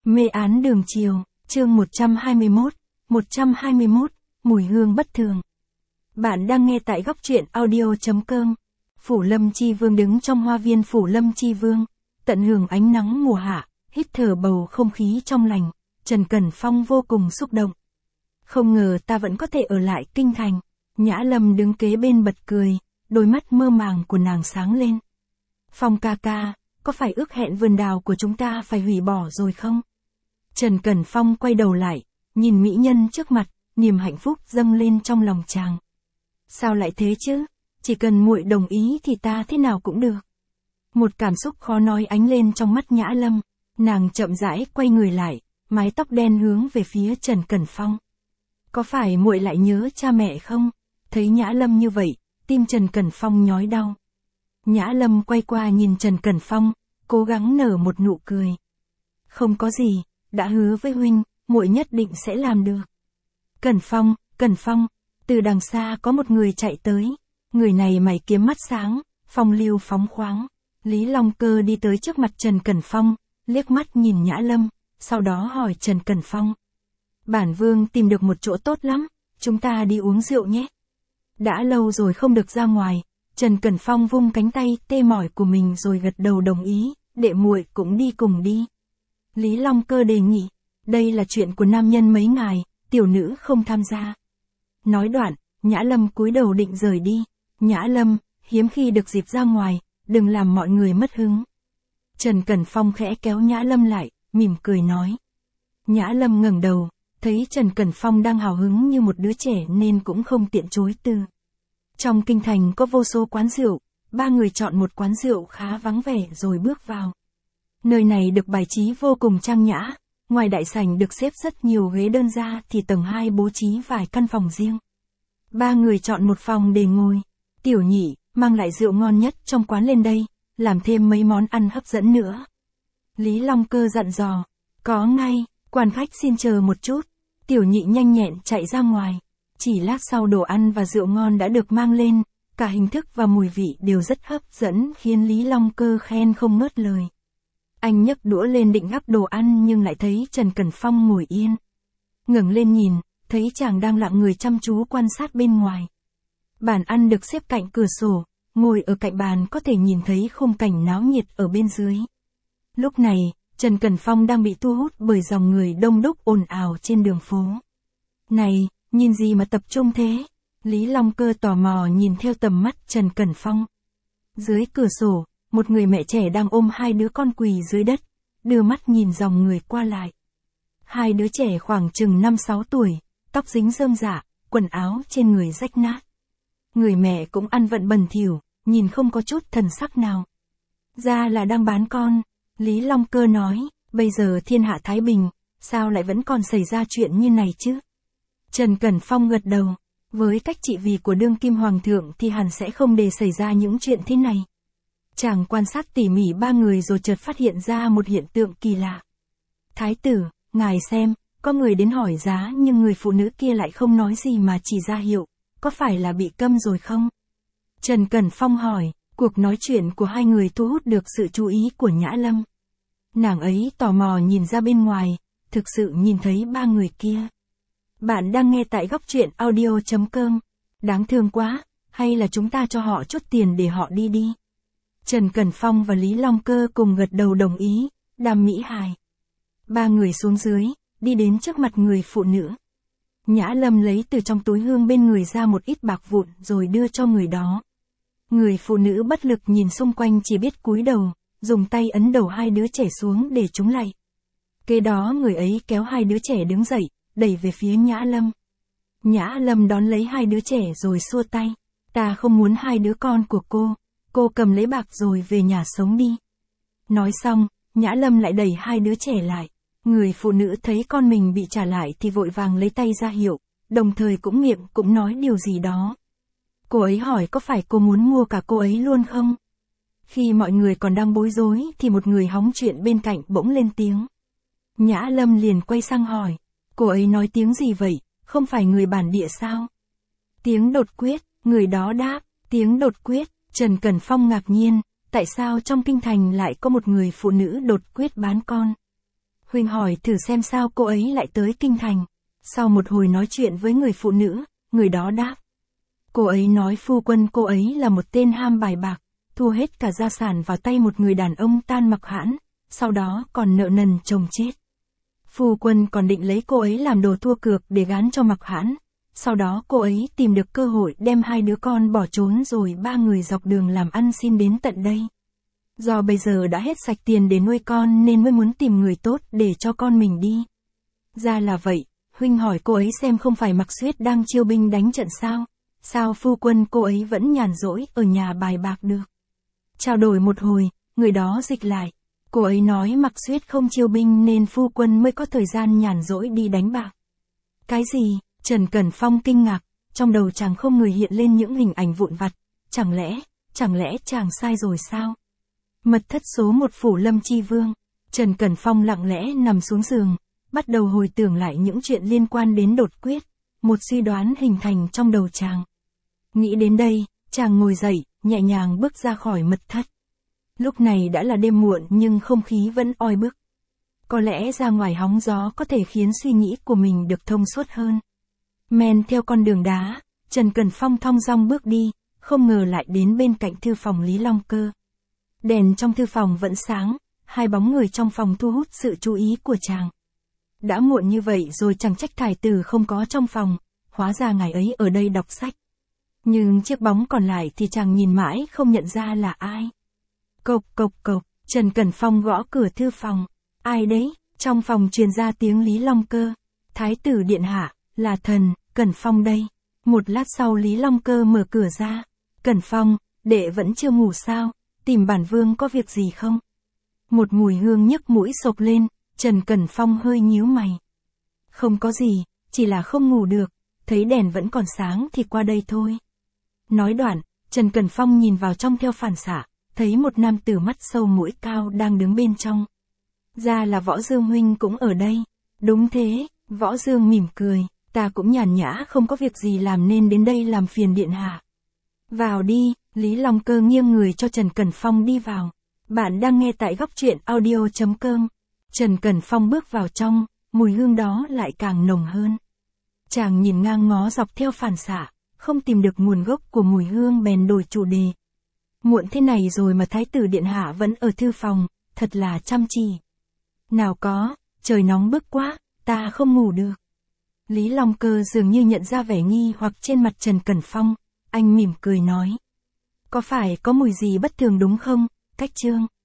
Mê án đường chiều, chương 121, mùi hương bất thường. Bạn đang nghe tại góc truyện audio.com. Phủ Lâm Chi Vương đứng trong hoa viên Phủ Lâm Chi Vương, tận hưởng ánh nắng mùa hạ, hít thở bầu không khí trong lành, Trần Cẩn Phong vô cùng xúc động. Không ngờ ta vẫn có thể ở lại kinh thành. Nhã Lâm đứng kế bên bật cười, đôi mắt mơ màng của nàng sáng lên. Phong ca ca, có phải ước hẹn vườn đào của chúng ta phải hủy bỏ rồi không? Trần Cẩn Phong quay đầu lại, nhìn mỹ nhân trước mặt, niềm hạnh phúc dâng lên trong lòng chàng. Sao lại thế chứ? Chỉ cần muội đồng ý thì ta thế nào cũng được. Một cảm xúc khó nói ánh lên trong mắt Nhã Lâm, nàng chậm rãi quay người lại, mái tóc đen hướng về phía Trần Cẩn Phong. Có phải muội lại nhớ cha mẹ không? Thấy Nhã Lâm như vậy, tim Trần Cẩn Phong nhói đau. Nhã Lâm quay qua nhìn Trần Cẩn Phong, cố gắng nở một nụ cười. Không có gì, đã hứa với huynh, muội nhất định sẽ làm được. Cẩn Phong, từ đằng xa có một người chạy tới. Người này mày kiếm mắt sáng, phong lưu phóng khoáng. Lý Long Cơ đi tới trước mặt Trần Cẩn Phong, liếc mắt nhìn Nhã Lâm, sau đó hỏi Trần Cẩn Phong. Bản vương tìm được một chỗ tốt lắm, chúng ta đi uống rượu nhé. Đã lâu rồi không được ra ngoài, Trần Cẩn Phong vung cánh tay tê mỏi của mình rồi gật đầu đồng ý, đệ muội cũng đi cùng đi. Lý Long Cơ đề nghị, đây là chuyện của nam nhân mấy ngài, tiểu nữ không tham gia. Nói đoạn, Nhã Lâm cúi đầu định rời đi. Nhã Lâm, hiếm khi được dịp ra ngoài, đừng làm mọi người mất hứng. Trần Cẩn Phong khẽ kéo Nhã Lâm lại, mỉm cười nói. Nhã Lâm ngẩng đầu, thấy Trần Cẩn Phong đang hào hứng như một đứa trẻ nên cũng không tiện chối từ. Trong kinh thành có vô số quán rượu, ba người chọn một quán rượu khá vắng vẻ rồi bước vào. Nơi này được bài trí vô cùng trang nhã, ngoài đại sảnh được xếp rất nhiều ghế đơn ra thì tầng 2 bố trí vài căn phòng riêng. Ba người chọn một phòng để ngồi. Tiểu Nhị, mang lại rượu ngon nhất trong quán lên đây, làm thêm mấy món ăn hấp dẫn nữa. Lý Long Cơ dặn dò. Có ngay, quan khách xin chờ một chút. Tiểu Nhị nhanh nhẹn chạy ra ngoài. Chỉ lát sau đồ ăn và rượu ngon đã được mang lên, cả hình thức và mùi vị đều rất hấp dẫn khiến Lý Long Cơ khen không ngớt lời. Anh nhấc đũa lên định gắp đồ ăn nhưng lại thấy Trần Cẩn Phong ngồi yên. Ngẩng lên nhìn, thấy chàng đang lặng người chăm chú quan sát bên ngoài. Bàn ăn được xếp cạnh cửa sổ, ngồi ở cạnh bàn có thể nhìn thấy khung cảnh náo nhiệt ở bên dưới. Lúc này, Trần Cẩn Phong đang bị thu hút bởi dòng người đông đúc ồn ào trên đường phố. Này, nhìn gì mà tập trung thế? Lý Long Cơ tò mò nhìn theo tầm mắt Trần Cẩn Phong. Dưới cửa sổ, một người mẹ trẻ đang ôm hai đứa con quỳ dưới đất, đưa mắt nhìn dòng người qua lại. Hai đứa trẻ khoảng chừng 5-6 tuổi, tóc dính rơm rạ, quần áo trên người rách nát. Người mẹ cũng ăn vận bẩn thỉu, nhìn không có chút thần sắc nào. Ra là đang bán con, Lý Long Cơ nói, bây giờ thiên hạ thái bình, sao lại vẫn còn xảy ra chuyện như này chứ? Trần Cẩn Phong gật đầu, với cách trị vì của đương kim hoàng thượng thì hẳn sẽ không để xảy ra những chuyện thế này. Chàng quan sát tỉ mỉ ba người rồi chợt phát hiện ra một hiện tượng kỳ lạ. Thái tử, ngài xem, có người đến hỏi giá nhưng người phụ nữ kia lại không nói gì mà chỉ ra hiệu, có phải là bị câm rồi không? Trần Cẩn Phong hỏi, cuộc nói chuyện của hai người thu hút được sự chú ý của Nhã Lâm. Nàng ấy tò mò nhìn ra bên ngoài, thực sự nhìn thấy ba người kia. Bạn đang nghe tại góc truyện audio.com. Đáng thương quá, hay là chúng ta cho họ chút tiền để họ đi đi. Trần Cẩn Phong và Lý Long Cơ cùng gật đầu đồng ý, đam mỹ hài. Ba người xuống dưới, đi đến trước mặt người phụ nữ. Nhã Lâm lấy từ trong túi hương bên người ra một ít bạc vụn rồi đưa cho người đó. Người phụ nữ bất lực nhìn xung quanh chỉ biết cúi đầu, dùng tay ấn đầu hai đứa trẻ xuống để chúng lạy. Kế đó người ấy kéo hai đứa trẻ đứng dậy, đẩy về phía Nhã Lâm. Nhã Lâm đón lấy hai đứa trẻ rồi xua tay. Ta không muốn hai đứa con của cô cầm lấy bạc rồi về nhà sống đi. Nói xong, Nhã Lâm lại đẩy hai đứa trẻ lại. Người phụ nữ thấy con mình bị trả lại thì vội vàng lấy tay ra hiệu, đồng thời cũng miệng cũng nói điều gì đó. Cô ấy hỏi có phải cô muốn mua cả cô ấy luôn không? Khi mọi người còn đang bối rối thì một người hóng chuyện bên cạnh bỗng lên tiếng. Nhã Lâm liền quay sang hỏi, cô ấy nói tiếng gì vậy, không phải người bản địa sao? Tiếng đột quyết, người đó đáp, tiếng đột quyết. Trần Cẩn Phong ngạc nhiên, tại sao trong kinh thành lại có một người phụ nữ đột quyết bán con? Huynh hỏi thử xem sao cô ấy lại tới kinh thành. Sau một hồi nói chuyện với người phụ nữ, người đó đáp. Cô ấy nói phu quân cô ấy là một tên ham bài bạc, thua hết cả gia sản vào tay một người đàn ông tan mặc hãn, sau đó còn nợ nần chồng chết. Phu quân còn định lấy cô ấy làm đồ thua cược để gán cho mặc hãn, sau đó cô ấy tìm được cơ hội đem 2 đứa con bỏ trốn rồi 3 người dọc đường làm ăn xin đến tận đây. Do bây giờ đã hết sạch tiền để nuôi con nên mới muốn tìm người tốt để cho con mình đi. Ra là vậy, huynh hỏi cô ấy xem không phải Mạc Xuyết đang chiêu binh đánh trận sao? Sao phu quân cô ấy vẫn nhàn rỗi ở nhà bài bạc được? Trao đổi một hồi, người đó dịch lại. Cô ấy nói Mạc Xuyết không chiêu binh nên phu quân mới có thời gian nhàn rỗi đi đánh bạc. Cái gì? Trần Cẩn Phong kinh ngạc, trong đầu chàng không ngừng hiện lên những hình ảnh vụn vặt. Chẳng lẽ chàng sai rồi sao? Mật thất số 1 Phủ Lâm Chi Vương. Trần Cẩn Phong lặng lẽ nằm xuống giường, bắt đầu hồi tưởng lại những chuyện liên quan đến đột quyết. Một suy đoán hình thành trong đầu chàng. Nghĩ đến đây, chàng ngồi dậy, nhẹ nhàng bước ra khỏi mật thất. Lúc này đã là đêm muộn nhưng không khí vẫn oi bức. Có lẽ ra ngoài hóng gió có thể khiến suy nghĩ của mình được thông suốt hơn. Men theo con đường đá, Trần Cẩn Phong thong dong bước đi, không ngờ lại đến bên cạnh thư phòng Lý Long Cơ. Đèn trong thư phòng vẫn sáng, 2 bóng người trong phòng thu hút sự chú ý của chàng. Đã muộn như vậy rồi chẳng trách thái tử không có trong phòng, hóa ra ngài ấy ở đây đọc sách. Nhưng chiếc bóng còn lại thì chàng nhìn mãi không nhận ra là ai. Cộc cộc cộc, Trần Cẩn Phong gõ cửa thư phòng. Ai đấy? Trong phòng truyền ra tiếng Lý Long Cơ. Thái tử điện hạ, là thần, Cẩn Phong đây. Một lát sau Lý Long Cơ mở cửa ra. Cẩn Phong, đệ vẫn chưa ngủ sao? Tìm bản vương có việc gì không? Một mùi hương nhức mũi xộc lên, Trần Cẩn Phong hơi nhíu mày. Không có gì, chỉ là không ngủ được, thấy đèn vẫn còn sáng thì qua đây thôi. Nói đoạn, Trần Cẩn Phong nhìn vào trong theo phản xạ, thấy một nam tử mắt sâu mũi cao đang đứng bên trong. Ra là Võ Dương huynh cũng ở đây. Đúng thế, Võ Dương mỉm cười, ta cũng nhàn nhã không có việc gì làm nên đến đây làm phiền điện hạ. Vào đi, Lý Long Cơ nghiêng người cho Trần Cẩn Phong đi vào. Bạn đang nghe tại góc truyện audio.com. Trần Cẩn Phong bước vào trong, mùi hương đó lại càng nồng hơn. Chàng nhìn ngang ngó dọc theo phản xạ, không tìm được nguồn gốc của mùi hương bèn đổi chủ đề. Muộn thế này rồi mà thái tử điện hạ vẫn ở thư phòng, thật là chăm chỉ. Nào có, trời nóng bức quá, ta không ngủ được. Lý Long Cơ dường như nhận ra vẻ nghi hoặc trên mặt Trần Cẩn Phong, anh mỉm cười nói. Có phải có mùi gì bất thường đúng không, Cách Trương?